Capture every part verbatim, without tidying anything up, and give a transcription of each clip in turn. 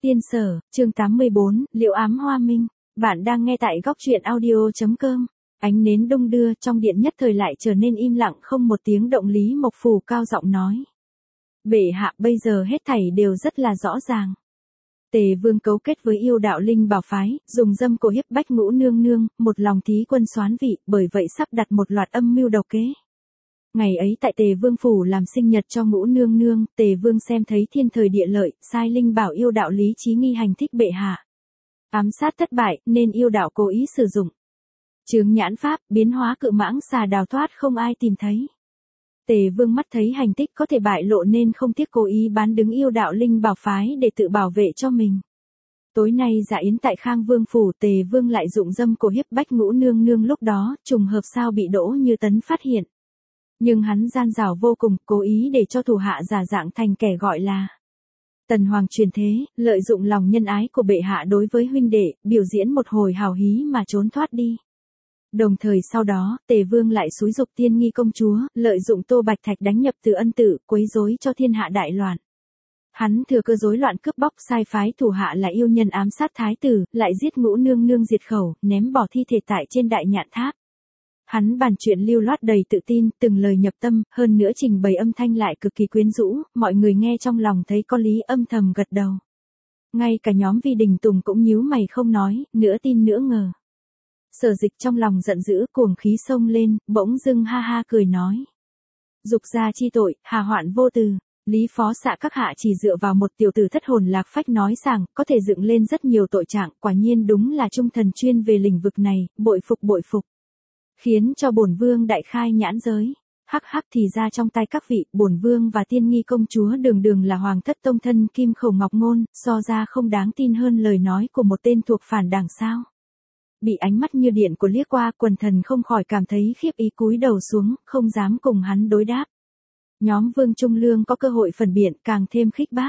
Tiên Sở, chương tám mươi bốn, Liệu ám hoa minh. Bạn đang nghe tại góc truyện audio.com. Ánh nến đung đưa, trong điện nhất thời lại trở nên im lặng không một tiếng động. Lý Mộc Phù cao giọng nói. Bệ hạ, bây giờ hết thảy đều rất là rõ ràng. Tề Vương cấu kết với yêu đạo linh bảo phái, dùng dâm cổ hiếp bách Ngũ nương nương, một lòng thí quân soán vị, bởi vậy sắp đặt một loạt âm mưu độc kế. Ngày ấy tại Tề Vương phủ làm sinh nhật cho Ngũ nương nương, Tề Vương xem thấy thiên thời địa lợi, sai linh bảo yêu đạo lý trí nghi hành thích bệ hạ. Ám sát thất bại, nên yêu đạo cố ý sử dụng chướng nhãn pháp, biến hóa cự mãng xà đào thoát không ai tìm thấy. Tề Vương mắt thấy hành tích có thể bại lộ nên không tiếc cố ý bán đứng yêu đạo linh bảo phái để tự bảo vệ cho mình. Tối nay dạ yến tại Khang Vương phủ, Tề Vương lại dụng dâm cổ hiếp bách Ngũ nương nương, lúc đó trùng hợp sao bị Đỗ Như Tấn phát hiện. Nhưng hắn gian dảo vô cùng, cố ý để cho thủ hạ giả dạng thành kẻ gọi là Tần Hoàng truyền thế, lợi dụng lòng nhân ái của bệ hạ đối với huynh đệ, biểu diễn một hồi hào hí mà trốn thoát đi. Đồng thời sau đó, Tề Vương lại xúi giục Tiên Nghi công chúa, lợi dụng Tô Bạch Thạch đánh nhập Từ Ân Tự, quấy rối cho thiên hạ đại loạn. Hắn thừa cơ rối loạn cướp bóc, sai phái thủ hạ là yêu nhân ám sát thái tử, lại giết Ngũ nương nương diệt khẩu, ném bỏ thi thể tại trên đại nhạn tháp. Hắn bàn chuyện lưu loát đầy tự tin, từng lời nhập tâm, hơn nữa trình bày âm thanh lại cực kỳ quyến rũ, mọi người nghe trong lòng thấy có lý, âm thầm gật đầu. Ngay cả nhóm Vi Đình Tùng cũng nhíu mày không nói, nửa tin nửa ngờ. Sở Dịch trong lòng giận dữ, cuồng khí xông lên, bỗng dưng ha ha cười nói. Dục gia chi tội, hà hoạn vô từ. Lý phó xạ các hạ chỉ dựa vào một tiểu tử thất hồn lạc phách nói rằng, có thể dựng lên rất nhiều tội trạng, quả nhiên đúng là trung thần chuyên về lĩnh vực này, bội phục bội phục. Khiến cho bổn vương đại khai nhãn giới. Hắc hắc, thì ra trong tay các vị, bổn vương và Tiên Nghi công chúa đường đường là hoàng thất tông thân kim khẩu ngọc ngôn, so ra không đáng tin hơn lời nói của một tên thuộc phản đảng sao. Bị ánh mắt như điện của liếc qua, quần thần không khỏi cảm thấy khiếp ý, cúi đầu xuống, không dám cùng hắn đối đáp. Nhóm Vương Trung Lương có cơ hội phản biện, càng thêm khích bác.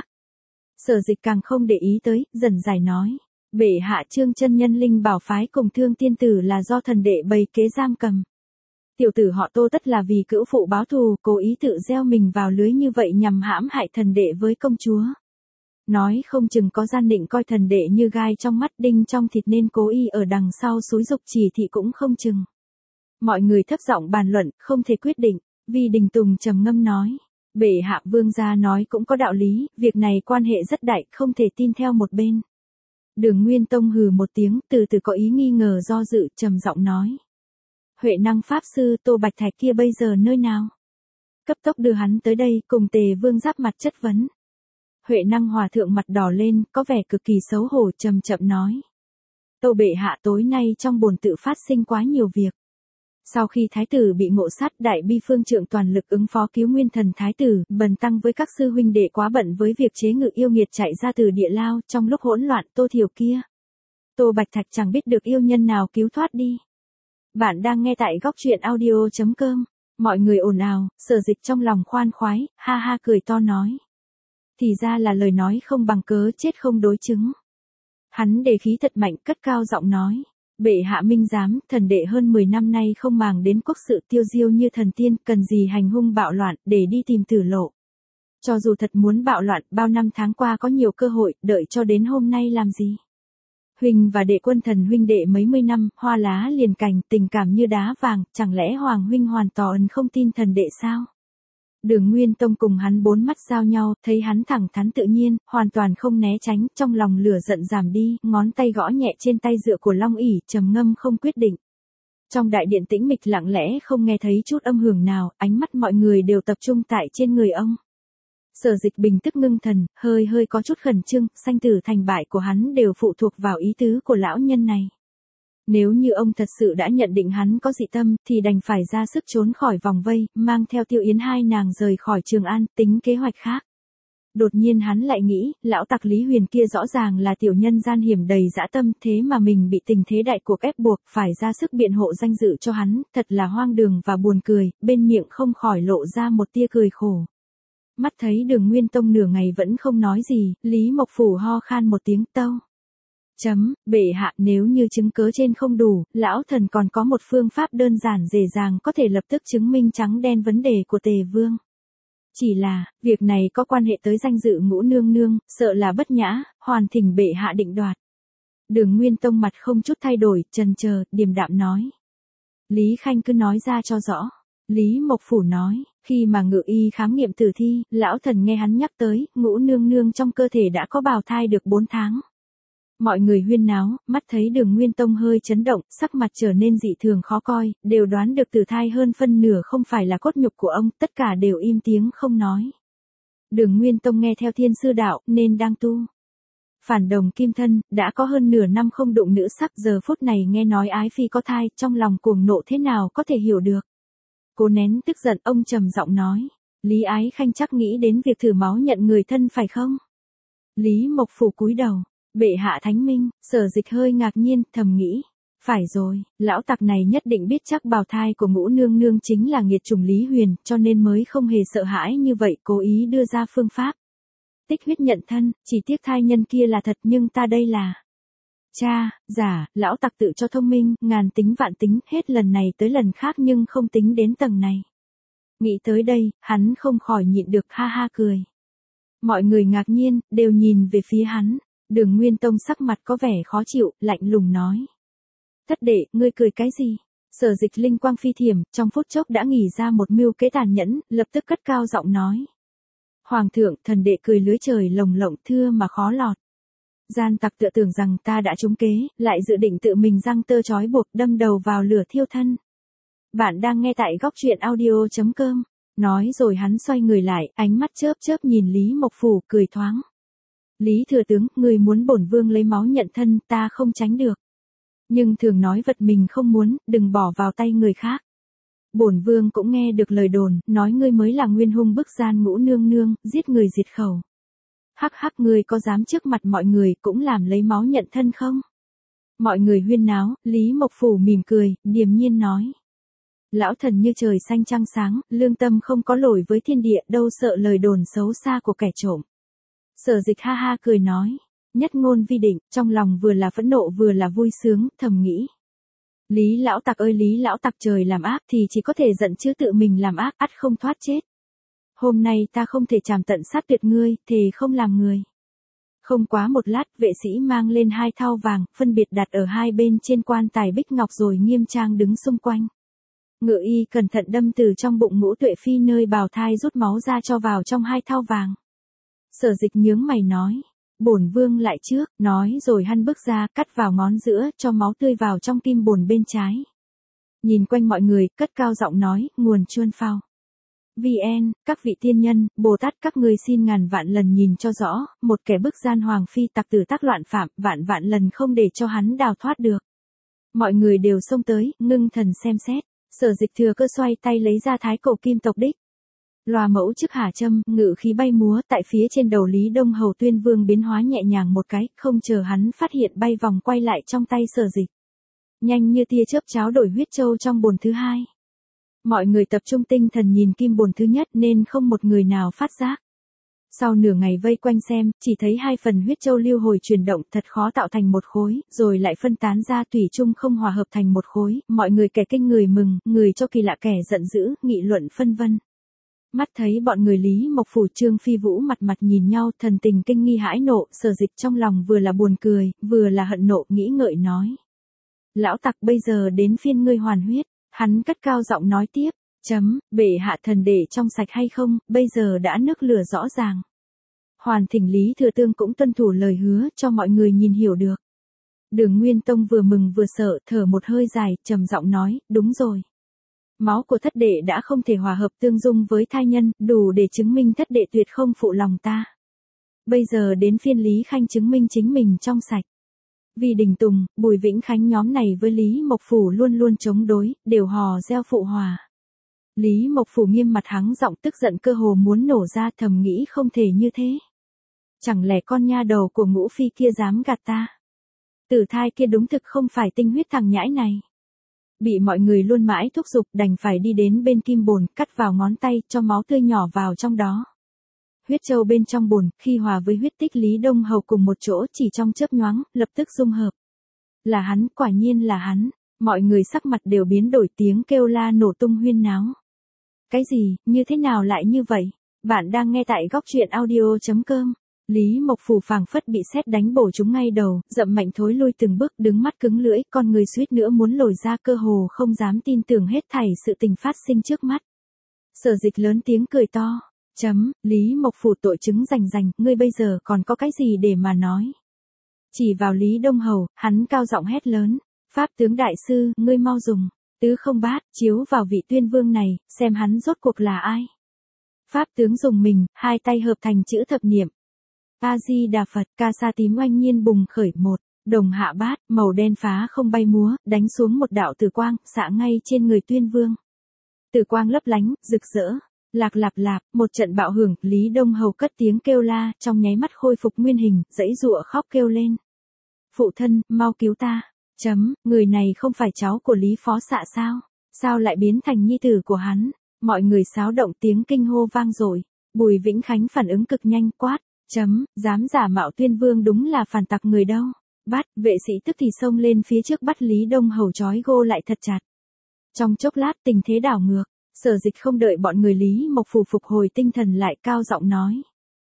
Sở Dịch càng không để ý tới, dần giải nói. Bệ hạ, Trương chân nhân linh bảo phái cùng Thương tiên tử là do thần đệ bày kế giam cầm. Tiểu tử họ Tô tất là vì cữu phụ báo thù, cố ý tự gieo mình vào lưới như vậy nhằm hãm hại thần đệ với công chúa. Nói không chừng có gian định coi thần đệ như gai trong mắt, đinh trong thịt, nên cố ý ở đằng sau xúi giục chỉ thị cũng không chừng. Mọi người thấp giọng bàn luận, không thể quyết định. Vi Đình Tùng trầm ngâm nói. Bệ hạ, vương gia nói cũng có đạo lý, việc này quan hệ rất đại, không thể tin theo một bên. Đường Nguyên Tông hừ một tiếng, từ từ có ý nghi ngờ do dự, trầm giọng nói. Huệ năng pháp sư Tô Bạch Thạch kia bây giờ nơi nào? Cấp tốc đưa hắn tới đây, cùng Tề Vương giáp mặt chất vấn. Huệ năng hòa thượng mặt đỏ lên, có vẻ cực kỳ xấu hổ, trầm chậm nói. Tô bệ hạ, tối nay trong bồn tự phát sinh quá nhiều việc. Sau khi thái tử bị ngộ sát, đại bi phương trượng toàn lực ứng phó cứu nguyên thần thái tử, bần tăng với các sư huynh đệ quá bận với việc chế ngự yêu nghiệt chạy ra từ địa lao, trong lúc hỗn loạn Tô Thiểu kia. Tô Bạch Thạch chẳng biết được yêu nhân nào cứu thoát đi. Bạn đang nghe tại góc truyện audio.com. Mọi người ồn ào, Sở Dịch trong lòng khoan khoái, ha ha cười to nói. Thì ra là lời nói không bằng cớ, chết không đối chứng. Hắn đề khí thật mạnh, cất cao giọng nói. Bệ hạ minh giám, thần đệ hơn mười năm nay không màng đến quốc sự tiêu diêu như thần tiên, cần gì hành hung bạo loạn, để đi tìm tử lộ. Cho dù thật muốn bạo loạn, bao năm tháng qua có nhiều cơ hội, đợi cho đến hôm nay làm gì. Huynh và đệ quân thần huynh đệ mấy mươi năm, hoa lá liền cành, tình cảm như đá vàng, chẳng lẽ Hoàng huynh hoàn toàn không tin thần đệ sao? Đường Nguyên Tông cùng hắn bốn mắt giao nhau, thấy hắn thẳng thắn tự nhiên, hoàn toàn không né tránh, trong lòng lửa giận giảm đi, ngón tay gõ nhẹ trên tay dựa của Long ỷ, trầm ngâm không quyết định. Trong đại điện tĩnh mịch lặng lẽ không nghe thấy chút âm hưởng nào, ánh mắt mọi người đều tập trung tại trên người ông. Sở Dịch bình tức ngưng thần, hơi hơi có chút khẩn trương, sanh tử thành bại của hắn đều phụ thuộc vào ý tứ của lão nhân này. Nếu như ông thật sự đã nhận định hắn có dị tâm, thì đành phải ra sức trốn khỏi vòng vây, mang theo Tiêu Yến hai nàng rời khỏi Trường An, tính kế hoạch khác. Đột nhiên hắn lại nghĩ, lão tặc Lý Huyền kia rõ ràng là tiểu nhân gian hiểm đầy dã tâm, thế mà mình bị tình thế đại cuộc ép buộc, phải ra sức biện hộ danh dự cho hắn, thật là hoang đường và buồn cười, bên miệng không khỏi lộ ra một tia cười khổ. Mắt thấy Đường Nguyên Tông nửa ngày vẫn không nói gì, Lý Mộc Phủ ho khan một tiếng tâu. Chấm, bệ hạ, nếu như chứng cớ trên không đủ, lão thần còn có một phương pháp đơn giản dễ dàng có thể lập tức chứng minh trắng đen vấn đề của Tề Vương. Chỉ là, việc này có quan hệ tới danh dự Ngũ nương nương, sợ là bất nhã, hoàn thỉnh bệ hạ định đoạt. Đường Nguyên Tông mặt không chút thay đổi, chần chờ, điềm đạm nói. Lý Khanh cứ nói ra cho rõ. Lý Mộc Phủ nói, khi mà ngự y khám nghiệm tử thi, lão thần nghe hắn nhắc tới, Ngũ nương nương trong cơ thể đã có bào thai được bốn tháng. Mọi người huyên náo, mắt thấy Đường Nguyên Tông hơi chấn động, sắc mặt trở nên dị thường khó coi, đều đoán được tử thai hơn phân nửa không phải là cốt nhục của ông, tất cả đều im tiếng không nói. Đường Nguyên Tông nghe theo thiên sư đạo, nên đang tu. Phản đồng kim thân, đã có hơn nửa năm không đụng nữ sắc, giờ phút này nghe nói ái phi có thai, trong lòng cuồng nộ thế nào có thể hiểu được. Cố nén tức giận, ông trầm giọng nói, Lý Ái Khanh chắc nghĩ đến việc thử máu nhận người thân phải không? Lý Mộc Phủ cúi đầu, bệ hạ thánh minh, Sở Dịch hơi ngạc nhiên, thầm nghĩ, phải rồi, lão tặc này nhất định biết chắc bào thai của Ngũ nương nương chính là nghiệt chủng Lý Huyền, cho nên mới không hề sợ hãi như vậy, cố ý đưa ra phương pháp. Tích huyết nhận thân, chỉ tiếc thai nhân kia là thật nhưng ta đây là... Cha, giả, lão tặc tự cho thông minh, ngàn tính vạn tính, hết lần này tới lần khác nhưng không tính đến tầng này. Nghĩ tới đây, hắn không khỏi nhịn được ha ha cười. Mọi người ngạc nhiên, đều nhìn về phía hắn. Đường Nguyên Tông sắc mặt có vẻ khó chịu, lạnh lùng nói. Thất đệ, ngươi cười cái gì? Sở Dịch linh quang phi thiểm, trong phút chốc đã nghĩ ra một mưu kế tàn nhẫn, lập tức cất cao giọng nói. Hoàng thượng, thần đệ cười lưới trời lồng lộng thưa mà khó lọt. Gian tặc tựa tưởng rằng ta đã trúng kế, lại dự định tự mình giăng tơ trói buộc đâm đầu vào lửa thiêu thân. Bạn đang nghe tại góc truyện audio chấm com. Nói rồi hắn xoay người lại, ánh mắt chớp chớp nhìn Lý Mộc Phủ, cười thoáng. Lý thừa tướng, người muốn bổn vương lấy máu nhận thân, ta không tránh được. Nhưng thường nói vật mình không muốn, đừng bỏ vào tay người khác. Bổn vương cũng nghe được lời đồn, nói ngươi mới là nguyên hung bức gian Ngũ nương nương, giết người diệt khẩu. Hắc hắc, ngươi có dám trước mặt mọi người cũng làm lấy máu nhận thân không? Mọi người huyên náo, Lý Mộc Phủ mỉm cười, điềm nhiên nói. Lão thần như trời xanh trăng sáng, lương tâm không có lỗi với thiên địa, đâu sợ lời đồn xấu xa của kẻ trộm. Sở Dịch ha ha cười nói, nhất ngôn vi định, trong lòng vừa là phẫn nộ vừa là vui sướng, thầm nghĩ. Lý lão tặc ơi Lý lão tặc, trời làm ác thì chỉ có thể giận chứ tự mình làm ác, ắt không thoát chết. Hôm nay ta không thể trảm tận sát tuyệt ngươi, thề không làm người. Không quá một lát, vệ sĩ mang lên hai thau vàng, phân biệt đặt ở hai bên trên quan tài bích ngọc rồi nghiêm trang đứng xung quanh. Ngự y cẩn thận đâm từ trong bụng Ngũ Tuệ Phi nơi bào thai rút máu ra cho vào trong hai thau vàng. Sở Dịch nhướng mày nói, bổn vương lại trước, nói rồi hắn bước ra, cắt vào ngón giữa, cho máu tươi vào trong kim bồn bên trái. Nhìn quanh mọi người, cất cao giọng nói, nguồn chuôn phao. vê en, các vị tiên nhân, Bồ Tát các ngươi xin ngàn vạn lần nhìn cho rõ, một kẻ bức gian hoàng phi tặc tử tác loạn phạm, vạn vạn lần không để cho hắn đào thoát được. Mọi người đều xông tới, ngưng thần xem xét. Sở Dịch thừa cơ xoay tay lấy ra thái cổ kim tộc đích. Loa mẫu trước hà châm, ngự khí bay múa, tại phía trên đầu Lý Đông Hầu Tuyên Vương biến hóa nhẹ nhàng một cái, không chờ hắn phát hiện bay vòng quay lại trong tay Sở Dịch. Nhanh như tia chớp cháo đổi huyết châu trong bồn thứ hai. Mọi người tập trung tinh thần nhìn kim bồn thứ nhất nên không một người nào phát giác. Sau nửa ngày vây quanh xem, chỉ thấy hai phần huyết châu lưu hồi chuyển động thật khó tạo thành một khối, rồi lại phân tán ra tùy chung không hòa hợp thành một khối, mọi người kẻ kinh người mừng, người cho kỳ lạ kẻ giận dữ, nghị luận phân vân. Mắt thấy bọn người Lý Mộc Phủ Trương Phi Vũ mặt mặt nhìn nhau, thần tình kinh nghi hãi nộ, Sở Dịch trong lòng vừa là buồn cười, vừa là hận nộ, nghĩ ngợi nói. Lão tặc, bây giờ đến phiên ngươi hoàn huyết, hắn cất cao giọng nói tiếp. Chấm, bệ hạ thần để trong sạch hay không, bây giờ đã nước lửa rõ ràng. Hoàn thỉnh Lý Thừa Tương cũng tuân thủ lời hứa, cho mọi người nhìn hiểu được. Đường Nguyên Tông vừa mừng vừa sợ, thở một hơi dài, trầm giọng nói, đúng rồi. Máu của thất đệ đã không thể hòa hợp tương dung với thai nhân, đủ để chứng minh thất đệ tuyệt không phụ lòng ta. Bây giờ đến phiên Lý Khanh chứng minh chính mình trong sạch. Vì Đình Tùng, Bùi Vĩnh Khánh nhóm này với Lý Mộc Phủ luôn luôn chống đối, đều hò reo phụ hòa. Lý Mộc Phủ nghiêm mặt hắng giọng tức giận cơ hồ muốn nổ ra, thầm nghĩ không thể như thế. Chẳng lẽ con nha đầu của Ngũ Phi kia dám gạt ta? Tử thai kia đúng thực không phải tinh huyết thằng nhãi này. Bị mọi người luôn mãi thúc giục đành phải đi đến bên kim bồn, cắt vào ngón tay, cho máu tươi nhỏ vào trong đó. Huyết châu bên trong bồn, khi hòa với huyết tích Lý Đông Hầu cùng một chỗ chỉ trong chớp nhoáng, lập tức dung hợp. Là hắn, quả nhiên là hắn, mọi người sắc mặt đều biến đổi tiếng kêu la nổ tung huyên náo. Cái gì, như thế nào lại như vậy? Bạn đang nghe tại góc truyện audio.com. Lý Mộc Phủ phảng phất bị sét đánh bổ trúng ngay đầu, dậm mạnh thối lui từng bước, đứng mắt cứng lưỡi, con người suýt nữa muốn lồi ra, cơ hồ không dám tin tưởng hết thảy sự tình phát sinh trước mắt. Sở Dịch lớn tiếng cười to. Chấm, Lý Mộc Phủ tội chứng rành rành, ngươi bây giờ còn có cái gì để mà nói? Chỉ vào Lý Đông Hầu, hắn cao giọng hét lớn. Pháp tướng đại sư, ngươi mau dùng tứ không bát chiếu vào vị tuyên vương này, xem hắn rốt cuộc là ai. Pháp tướng dùng mình, hai tay hợp thành chữ thập niệm. A Di Đà Phật, ca sa tím oanh nhiên bùng khởi, một đồng hạ bát, màu đen phá không bay múa, đánh xuống một đạo tử quang, xạ ngay trên người tuyên vương. Tử quang lấp lánh, rực rỡ. Lạc lạp lạp, một trận bạo hưởng, Lý Đông Hầu cất tiếng kêu la, trong nháy mắt khôi phục nguyên hình, giãy giụa khóc kêu lên. Phụ thân, mau cứu ta. Chấm, người này không phải cháu của Lý Phó Xạ sao? Sao lại biến thành nhi tử của hắn? Mọi người xáo động, tiếng kinh hô vang dội. Bùi Vĩnh Khánh phản ứng cực nhanh, quát. Chấm, dám giả mạo tuyên vương đúng là phản tặc người đâu. Bắt, vệ sĩ tức thì xông lên phía trước bắt Lý Đông Hầu trói gô lại thật chặt. Trong chốc lát tình thế đảo ngược, Sở Dịch không đợi bọn người Lý Mộc Phủ phục hồi tinh thần lại, cao giọng nói.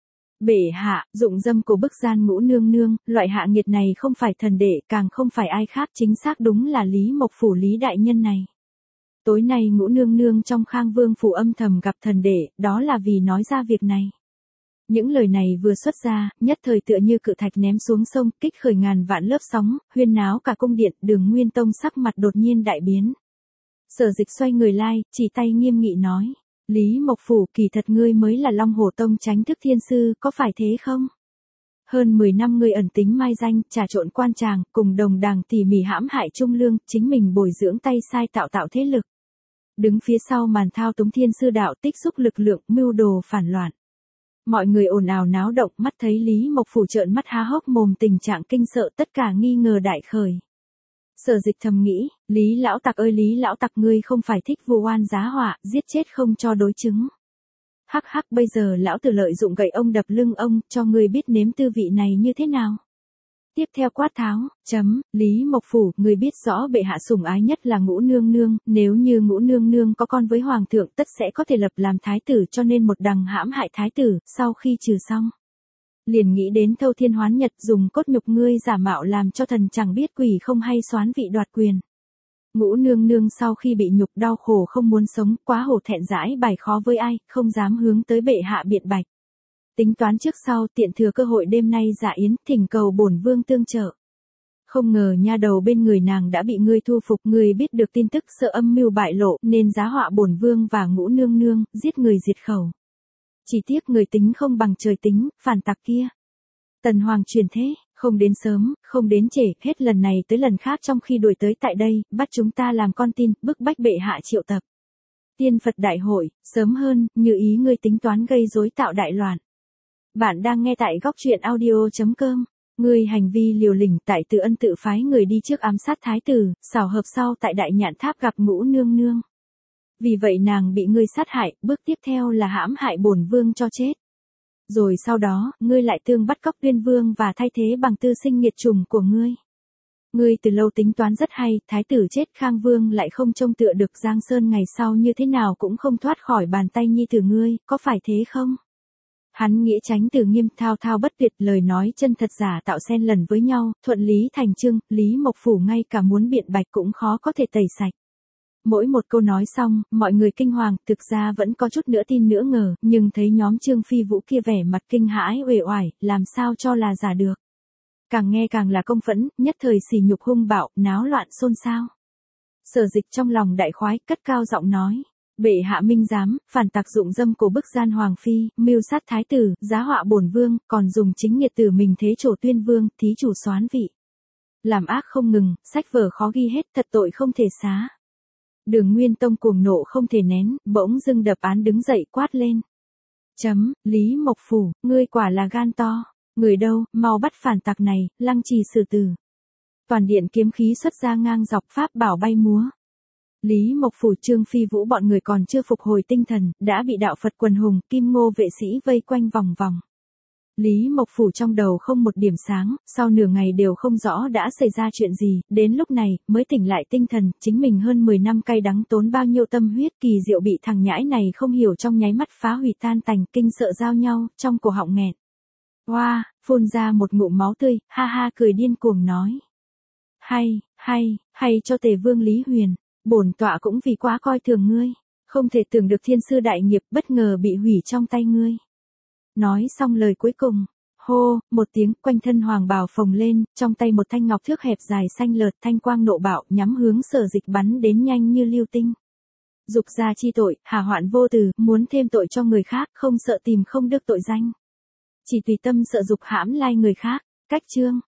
Bệ hạ, dụng dâm của bức gian ngũ nương nương, loại hạ nghiệt này không phải thần đệ, càng không phải ai khác, chính xác đúng là Lý Mộc Phủ Lý đại nhân này. Tối nay ngũ nương nương trong Khang Vương phủ âm thầm gặp thần đệ, đó là vì nói ra việc này. Những lời này vừa xuất ra, nhất thời tựa như cự thạch ném xuống sông, kích khởi ngàn vạn lớp sóng, huyên náo cả cung điện, Đường Nguyên Tông sắc mặt đột nhiên đại biến. Sở Dịch xoay người lai, chỉ tay nghiêm nghị nói. Lý Mộc Phủ, kỳ thật ngươi mới là Long Hổ Tông Chánh Thức Thiên Sư, có phải thế không? Hơn mười năm ngươi ẩn tính mai danh, trà trộn quan tràng, cùng đồng đảng tỉ mỉ hãm hại trung lương, chính mình bồi dưỡng tay sai tạo tạo thế lực. Đứng phía sau màn thao túng Thiên Sư đạo, tích xúc lực lượng, mưu đồ phản loạn. Mọi người ồn ào náo động, mắt thấy Lý Mộc Phủ trợn mắt há hốc mồm, tình trạng kinh sợ, tất cả nghi ngờ đại khởi. Sở Dịch thầm nghĩ, Lý lão tặc ơi Lý lão tặc, ngươi không phải thích vu oan giá họa, giết chết không cho đối chứng. Hắc hắc, bây giờ lão tử lợi dụng gậy ông đập lưng ông, cho ngươi biết nếm tư vị này như thế nào. Tiếp theo quát tháo, chấm, Lý Mộc Phủ, ngươi biết rõ bệ hạ sủng ái nhất là ngũ nương nương, nếu như ngũ nương nương có con với hoàng thượng tất sẽ có thể lập làm thái tử, cho nên một đằng hãm hại thái tử, sau khi trừ xong. Liền nghĩ đến thâu thiên hoán nhật, dùng cốt nhục ngươi giả mạo làm cho thần chẳng biết quỷ không hay soán vị đoạt quyền. Ngũ nương nương sau khi bị nhục đau khổ không muốn sống, quá hổ thẹn giải bài khó với ai, không dám hướng tới bệ hạ biện bạch. Tính toán trước sau, tiện thừa cơ hội đêm nay dạ yến, thỉnh cầu bổn vương tương trợ. Không ngờ nha đầu bên người nàng đã bị ngươi thu phục, ngươi biết được tin tức, sợ âm mưu bại lộ, nên giá họa bổn vương và ngũ nương nương, giết người diệt khẩu. Chỉ tiếc người tính không bằng trời tính, phản tặc kia. Tần Hoàng truyền thế, không đến sớm, không đến trễ, hết lần này tới lần khác trong khi đuổi tới tại đây, bắt chúng ta làm con tin, bức bách bệ hạ triệu tập. Tiên Phật đại hội, sớm hơn, như ý ngươi tính toán gây rối tạo đại loạn. Bạn đang nghe tại góc truyện audio.com. Ngươi hành vi liều lĩnh, tại Từ Ân tự phái người đi trước ám sát thái tử, xảo hợp sau tại Đại Nhạn Tháp gặp ngũ nương nương. Vì vậy nàng bị ngươi sát hại, bước tiếp theo là hãm hại bổn vương cho chết. Rồi sau đó, ngươi lại tương bắt cóc tuyên vương và thay thế bằng tư sinh nghiệt chủng của ngươi. Ngươi từ lâu tính toán rất hay, thái tử chết Khang Vương lại không trông tựa được Giang Sơn ngày sau như thế nào cũng không thoát khỏi bàn tay nhi tử ngươi, có phải thế không? Hắn nghĩa tránh từ nghiêm, thao thao bất tuyệt, lời nói chân thật giả tạo xen lần với nhau, thuận lý thành chương, Lý Mộc Phủ ngay cả muốn biện bạch cũng khó có thể tẩy sạch. Mỗi một câu nói xong, mọi người kinh hoàng, thực ra vẫn có chút nữa tin nữa ngờ, nhưng thấy nhóm Trương Phi Vũ kia vẻ mặt kinh hãi uể oải, làm sao cho là giả được. Càng nghe càng là công phẫn, nhất thời sỉ nhục hung bạo, náo loạn xôn xao. Sở Dịch trong lòng đại khoái, cất cao giọng nói. Bệ hạ minh giám, phản tặc dụng dâm của bức gian hoàng phi, mưu sát thái tử, giá họa bổn vương, còn dùng chính nghiệt tử mình thế trổ tuyên vương, thí chủ soán vị. Làm ác không ngừng, sách vở khó ghi hết, thật tội không thể xá. Đường Nguyên Tông cuồng nộ không thể nén, bỗng dưng đập án đứng dậy quát lên. Chấm, Lý Mộc Phủ, ngươi quả là gan to. Người đâu, mau bắt phản tặc này, lăng trì xử tử. Toàn điện kiếm khí xuất ra ngang dọc, pháp bảo bay múa. Lý Mộc Phủ, Trương Phi Vũ bọn người còn chưa phục hồi tinh thần, đã bị đạo Phật quần hùng, Kim Ngô vệ sĩ vây quanh vòng vòng. Lý Mộc Phủ trong đầu không một điểm sáng, sau nửa ngày đều không rõ đã xảy ra chuyện gì, đến lúc này, mới tỉnh lại tinh thần, chính mình hơn mười năm cay đắng tốn bao nhiêu tâm huyết kỳ diệu bị thằng nhãi này không hiểu trong nháy mắt phá hủy tan tành, kinh sợ giao nhau, trong cổ họng nghẹn. Hoa, wow, phun ra một ngụm máu tươi, ha ha cười điên cuồng nói. Hay, hay, hay cho Tề Vương Lý Huyền, bổn tọa cũng vì quá coi thường ngươi, không thể tưởng được thiên sư đại nghiệp bất ngờ bị hủy trong tay ngươi. Nói xong lời cuối cùng, hô, một tiếng, quanh thân hoàng bào phồng lên, trong tay một thanh ngọc thước hẹp dài xanh lợt, thanh quang nộ bạo, nhắm hướng Sở Dịch bắn đến nhanh như lưu tinh. Dục ra chi tội, hà hoạn vô từ, muốn thêm tội cho người khác, không sợ tìm không được tội danh. Chỉ tùy tâm sợ dục hãm lai người khác, cách chương.